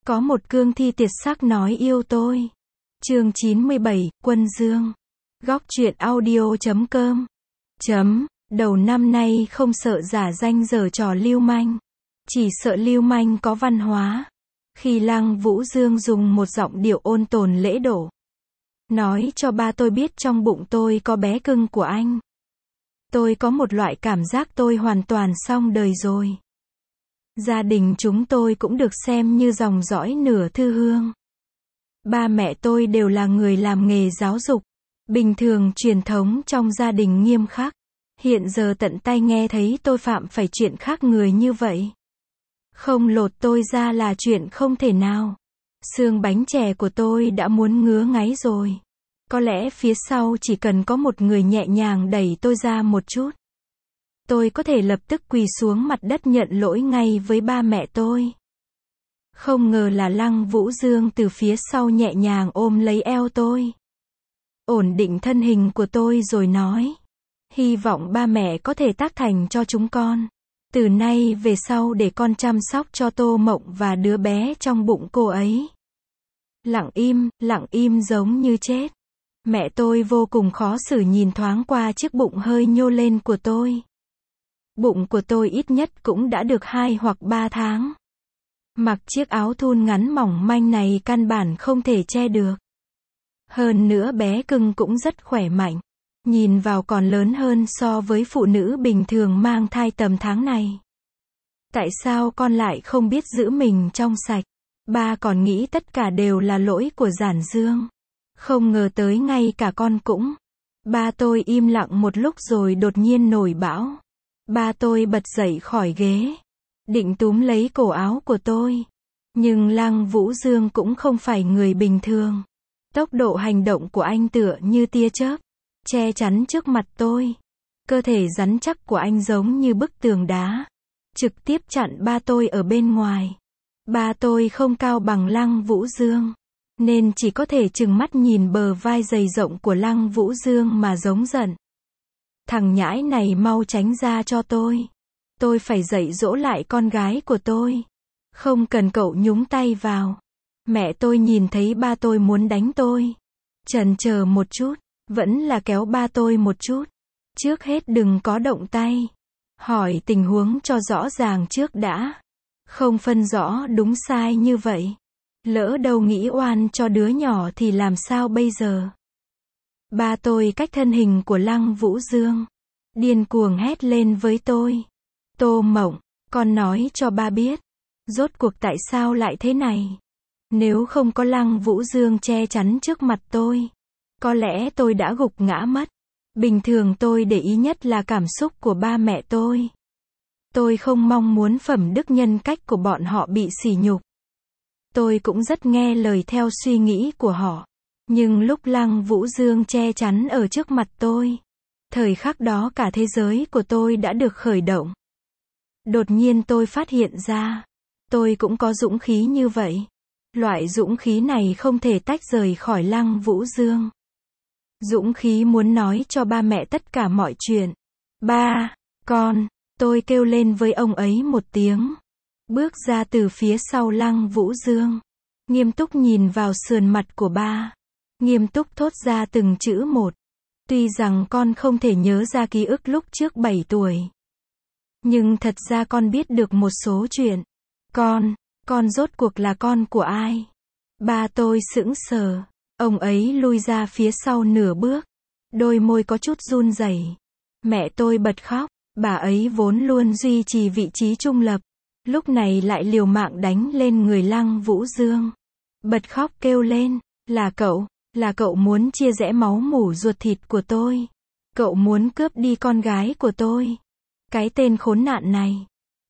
Có một cương thi tuyệt sắc nói yêu tôi. Chương 97, Quân Dương. Góc truyện audio.com. Đầu năm nay không sợ giả danh giở trò lưu manh. Chỉ sợ lưu manh có văn hóa. Khi Lăng Vũ Dương dùng một giọng điệu ôn tồn lễ độ. Nói cho ba tôi biết trong bụng tôi có bé cưng của anh. Tôi có một loại cảm giác tôi hoàn toàn xong đời rồi. Gia đình chúng tôi cũng được xem như dòng dõi nửa thư hương. Ba mẹ tôi đều là người làm nghề giáo dục. Bình thường truyền thống trong gia đình nghiêm khắc. Hiện giờ tận tay nghe thấy tôi phạm phải chuyện khác người như vậy. Không lột tôi ra là chuyện không thể nào. Xương bánh chè của tôi đã muốn ngứa ngáy rồi. Có lẽ phía sau chỉ cần có một người nhẹ nhàng đẩy tôi ra một chút. Tôi có thể lập tức quỳ xuống mặt đất nhận lỗi ngay với ba mẹ tôi. Không ngờ là Lăng Vũ Dương từ phía sau nhẹ nhàng ôm lấy eo tôi. Ổn định thân hình của tôi rồi nói. Hy vọng ba mẹ có thể tác thành cho chúng con. Từ nay về sau để con chăm sóc cho Tô Mộng và đứa bé trong bụng cô ấy. Lặng im giống như chết. Mẹ tôi vô cùng khó xử nhìn thoáng qua chiếc bụng hơi nhô lên của tôi. Bụng của tôi ít nhất cũng đã được 2 hoặc 3 tháng. Mặc chiếc áo thun ngắn mỏng manh này căn bản không thể che được. Hơn nữa bé cưng cũng rất khỏe mạnh. Nhìn vào còn lớn hơn so với phụ nữ bình thường mang thai tầm tháng này. Tại sao con lại không biết giữ mình trong sạch? Ba còn nghĩ tất cả đều là lỗi của Giản Dương. Không ngờ tới ngay cả con cũng. Ba tôi im lặng một lúc rồi đột nhiên nổi bão. Ba tôi bật dậy khỏi ghế. Định túm lấy cổ áo của tôi. Nhưng Lăng Vũ Dương cũng không phải người bình thường. Tốc độ hành động của anh tựa như tia chớp. Che chắn trước mặt tôi. Cơ thể rắn chắc của anh giống như bức tường đá. Trực tiếp chặn ba tôi ở bên ngoài. Ba tôi không cao bằng Lăng Vũ Dương. Nên chỉ có thể trừng mắt nhìn bờ vai dày rộng của Lăng Vũ Dương mà giống giận. Thằng nhãi này mau tránh ra cho tôi. Tôi phải dạy dỗ lại con gái của tôi. Không cần cậu nhúng tay vào. Mẹ tôi nhìn thấy ba tôi muốn đánh tôi. Chần chờ một chút. Vẫn là kéo ba tôi một chút. Trước hết đừng có động tay. Hỏi tình huống cho rõ ràng trước đã. Không phân rõ đúng sai như vậy. Lỡ đâu nghĩ oan cho đứa nhỏ thì làm sao bây giờ? Ba tôi cách thân hình của Lăng Vũ Dương. Điên cuồng hét lên với tôi. Tô Mộng, con nói cho ba biết. Rốt cuộc tại sao lại thế này? Nếu không có Lăng Vũ Dương che chắn trước mặt tôi. Có lẽ tôi đã gục ngã mất. Bình thường tôi để ý nhất là cảm xúc của ba mẹ tôi. Tôi không mong muốn phẩm đức nhân cách của bọn họ bị sỉ nhục. Tôi cũng rất nghe lời theo suy nghĩ của họ. Nhưng lúc Lăng Vũ Dương che chắn ở trước mặt tôi. Thời khắc đó cả thế giới của tôi đã được khởi động. Đột nhiên tôi phát hiện ra. Tôi cũng có dũng khí như vậy. Loại dũng khí này không thể tách rời khỏi Lăng Vũ Dương. Dũng khí muốn nói cho ba mẹ tất cả mọi chuyện. Ba, con, tôi kêu lên với ông ấy một tiếng. Bước ra từ phía sau Lăng Vũ Dương. Nghiêm túc nhìn vào sườn mặt của ba. Nghiêm túc thốt ra từng chữ một. Tuy rằng con không thể nhớ ra ký ức lúc trước 7 tuổi. Nhưng thật ra con biết được một số chuyện. Con rốt cuộc là con của ai? Ba tôi sững sờ. Ông ấy lui ra phía sau nửa bước. Đôi môi có chút run rẩy. Mẹ tôi bật khóc. Bà ấy vốn luôn duy trì vị trí trung lập. Lúc này lại liều mạng đánh lên người Lăng Vũ Dương. Bật khóc kêu lên. Là cậu muốn chia rẽ máu mủ ruột thịt của tôi. Cậu muốn cướp đi con gái của tôi. Cái tên khốn nạn này.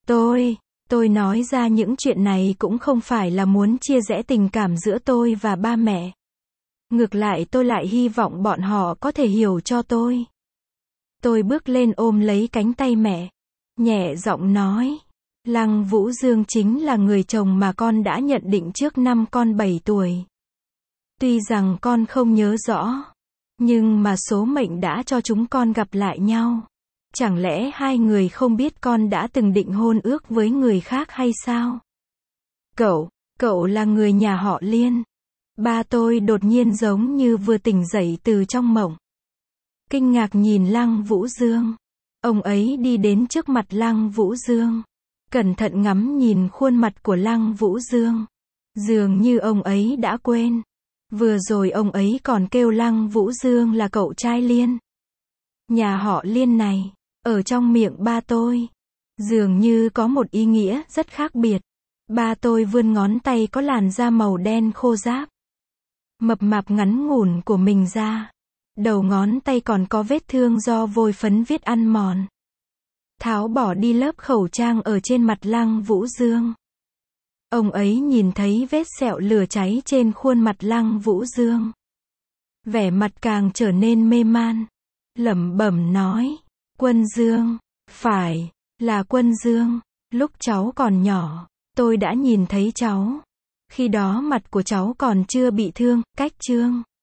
Tôi nói ra những chuyện này cũng không phải là muốn chia rẽ tình cảm giữa tôi và ba mẹ. Ngược lại tôi lại hy vọng bọn họ có thể hiểu cho tôi. Tôi bước lên ôm lấy cánh tay mẹ. Nhẹ giọng nói. Lăng Vũ Dương chính là người chồng mà con đã nhận định trước năm con 7 tuổi. Tuy rằng con không nhớ rõ. Nhưng mà số mệnh đã cho chúng con gặp lại nhau. Chẳng lẽ hai người không biết con đã từng định hôn ước với người khác hay sao? Cậu là người nhà họ Liên. Ba tôi đột nhiên giống như vừa tỉnh dậy từ trong mộng. Kinh ngạc nhìn Lăng Vũ Dương. Ông ấy đi đến trước mặt Lăng Vũ Dương. Cẩn thận ngắm nhìn khuôn mặt của Lăng Vũ Dương. Dường như ông ấy đã quên. Vừa rồi ông ấy còn kêu Lăng Vũ Dương là cậu trai Liên. Nhà họ Liên này, ở trong miệng ba tôi, dường như có một ý nghĩa rất khác biệt. Ba tôi vươn ngón tay có làn da màu đen khô ráp, mập mạp ngắn ngủn của mình ra. Đầu ngón tay còn có vết thương do vôi phấn viết ăn mòn. Tháo bỏ đi lớp khẩu trang ở trên mặt Lăng Vũ Dương. Ông ấy nhìn thấy vết sẹo lửa cháy trên khuôn mặt Lăng Vũ Dương. Vẻ mặt càng trở nên mê man. Lẩm bẩm nói, Quân Dương, phải, là Quân Dương. Lúc cháu còn nhỏ, tôi đã nhìn thấy cháu. Khi đó mặt của cháu còn chưa bị thương, cách trương.